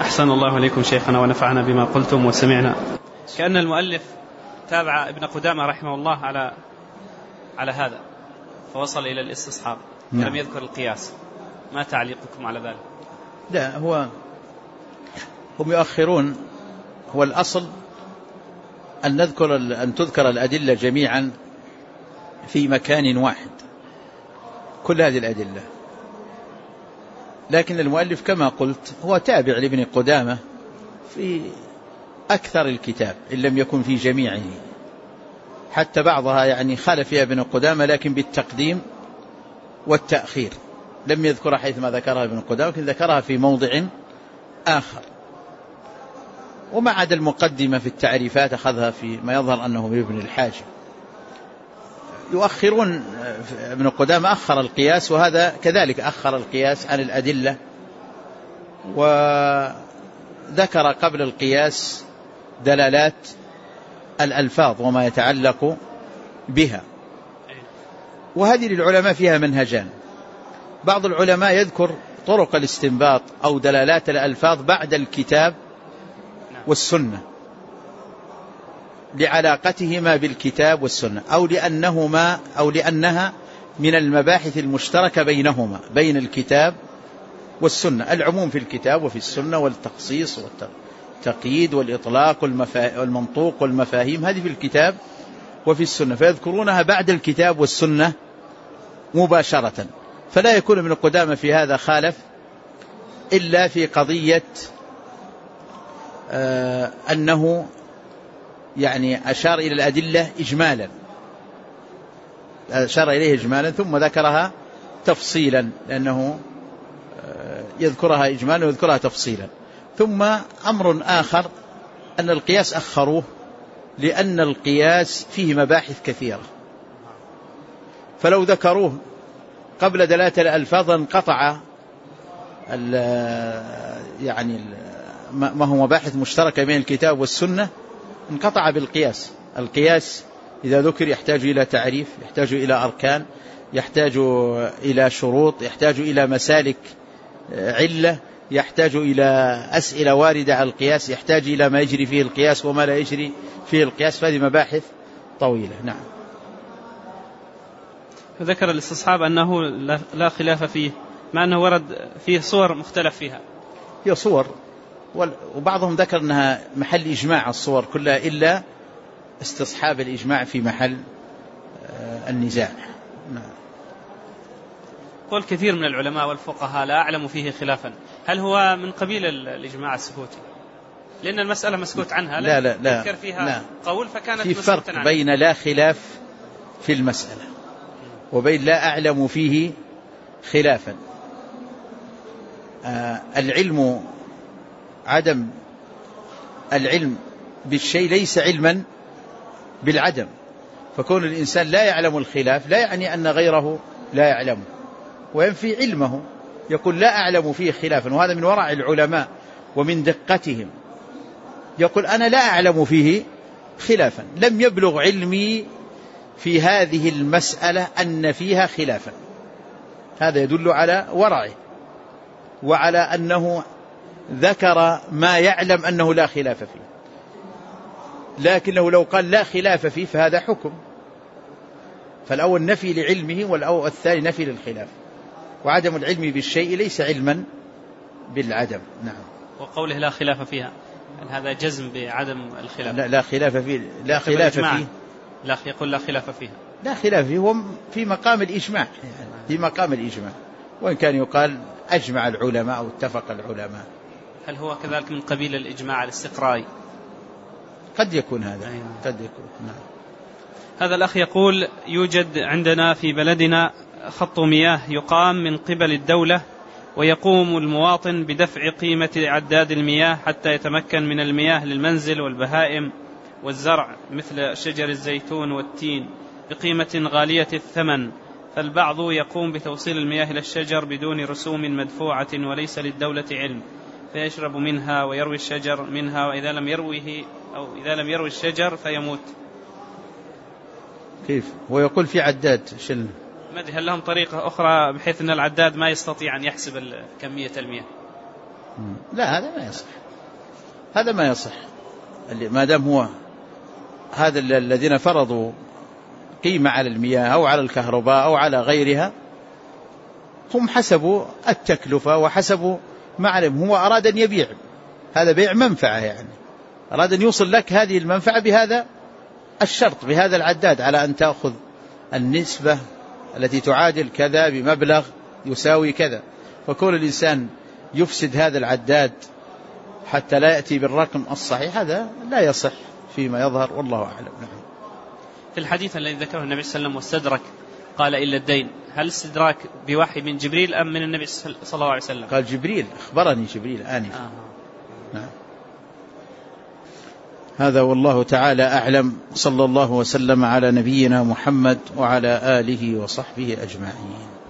أحسن الله عليكم شيخنا ونفعنا بما قلتم وسمعنا. كأن المؤلف تابع ابن قدامة رحمه الله على هذا فوصل إلى الاستصحاب ولم يذكر القياس. ما تعليقكم على ذلك؟ لا، هم يؤخرون. هو الأصل أن تذكر الأدلة جميعا في مكان واحد، كل هذه الأدلة. لكن المؤلف كما قلت هو تابع لابن قدامة في أكثر الكتاب إن لم يكن في جميعه، حتى بعضها يعني خالف فيها ابن قدامة لكن بالتقديم والتأخير، لم يذكرها حيث ما ذكرها ابن قدامة، لكن ذكرها في موضع آخر. وما عدا المقدمة في التعريفات أخذها في ما يظهر أنه بابن الحاجب. يؤخرون، ابن قدامة أخر القياس، وهذا كذلك أخر القياس عن الأدلة، وذكر قبل القياس دلالات الألفاظ وما يتعلق بها. وهذه للعلماء فيها منهجان. بعض العلماء يذكر طرق الاستنباط أو دلالات الألفاظ بعد الكتاب والسنة لعلاقتهما بالكتاب والسنة، أو لأنها من المباحث المشتركة بينهما، بين الكتاب والسنة، العموم في الكتاب وفي السنة، والتخصيص والتقييد والإطلاق والمنطوق والمفاهيم، هذه في الكتاب وفي السنة، فيذكرونها بعد الكتاب والسنة مباشرة. فلا يكون ابن قدامة في هذا خالف إلا في قضية أنه يعني أشار إلى الأدلة إجمالا، أشار إليه إجمالا ثم ذكرها تفصيلا، لأنه يذكرها إجمالا ويذكرها تفصيلا. ثم أمر آخر أن القياس أخروه لأن القياس فيه مباحث كثيرة، فلو ذكروه قبل دلالة الألفاظ انقطع يعني ما هو مباحث مشتركة بين الكتاب والسنة، انقطع بالقياس. القياس إذا ذكر يحتاج إلى تعريف، يحتاج إلى أركان، يحتاج إلى شروط، يحتاج إلى مسالك علة، يحتاج إلى أسئلة واردة على القياس، يحتاج إلى ما يجري فيه القياس وما لا يجري فيه القياس، فهذه مباحث طويلة. نعم. ذكر الاستصحاب أنه لا خلاف فيه، مع أنه ورد فيه صور مختلف فيها. هي صور، وبعضهم ذكر أنها محل إجماع الصور كلها إلا استصحاب الإجماع في محل النزاع. نعم. قول كثير من العلماء والفقهاء لا أعلم فيه خلافا، هل هو من قبيل الإجماع السكوتي؟ لأن المسألة مسكوت عنها، لا ذكر فيها قول فكانت في فرق بين لا خلاف في المسألة وبين لا أعلم فيه خلافا. العلم، عدم العلم بالشيء ليس علما بالعدم، فكون الإنسان لا يعلم الخلاف لا يعني أن غيره لا يعلمه، وينفي علمه، يقول لا أعلم فيه خلافا. وهذا من ورع العلماء ومن دقتهم، يقول أنا لا أعلم فيه خلافا، لم يبلغ علمي في هذه المسألة أن فيها خلافا. هذا يدل على ورعه وعلى أنه ذكر ما يعلم أنه لا خلاف فيه، لكنه لو قال لا خلاف فيه فهذا حكم، فالأول نفي لعلمه والثاني نفي للخلاف. وعدم العلم بالشيء ليس علما بالعدم. نعم. وقوله لا خلاف فيها هذا جزم بعدم الخلاف. لا خلاف فيه، لا خلاف فيه، لا يقول لا خلاف فيها، لا خلاف فيه، هو في مقام الإجماع، في مقام الإجماع، وإن كان يقال أجمع العلماء أو اتفق العلماء. هل هو كذلك من قبيل الإجماع الاستقرائي؟ قد يكون هذا. قد يكون. نعم. هذا الأخ يقول يوجد عندنا في بلدنا خط مياه يقام من قبل الدولة، ويقوم المواطن بدفع قيمة عداد المياه حتى يتمكن من المياه للمنزل والبهائم والزرع مثل شجر الزيتون والتين بقيمة غالية الثمن، فالبعض يقوم بتوصيل المياه إلى الشجر بدون رسوم مدفوعة وليس للدولة علم، فيشرب منها ويروي الشجر منها، وإذا لم يرويه أو إذا لم يروي الشجر فيموت. كيف؟ ويقول في عداد ما أدري هل لهم طريقة أخرى بحيث أن العداد ما يستطيع أن يحسب كمية المياه؟ لا هذا ما يصح، هذا ما يصح. ما دام هو هذا الذين فرضوا قيمة على المياه أو على الكهرباء أو على غيرها هم حسبوا التكلفة وحسبوا معلم، هو أراد أن يبيع، هذا بيع منفعة، يعني أراد أن يوصل لك هذه المنفعة بهذا الشرط، بهذا العداد، على أن تأخذ النسبة التي تعادل كذا بمبلغ يساوي كذا. فكون الإنسان يفسد هذا العداد حتى لا يأتي بالرقم الصحيح هذا لا يصح فيما يظهر، والله أعلم. في الحديث الذي ذكره النبي صلى الله عليه وسلم واستدرك قال إلا الدين، هل استدراك بوحي من جبريل أم من النبي صلى الله عليه وسلم؟ قال جبريل، أخبرني جبريل آنفا. نعم. هذا والله تعالى أعلم، صلى الله وسلم على نبينا محمد وعلى آله وصحبه أجمعين.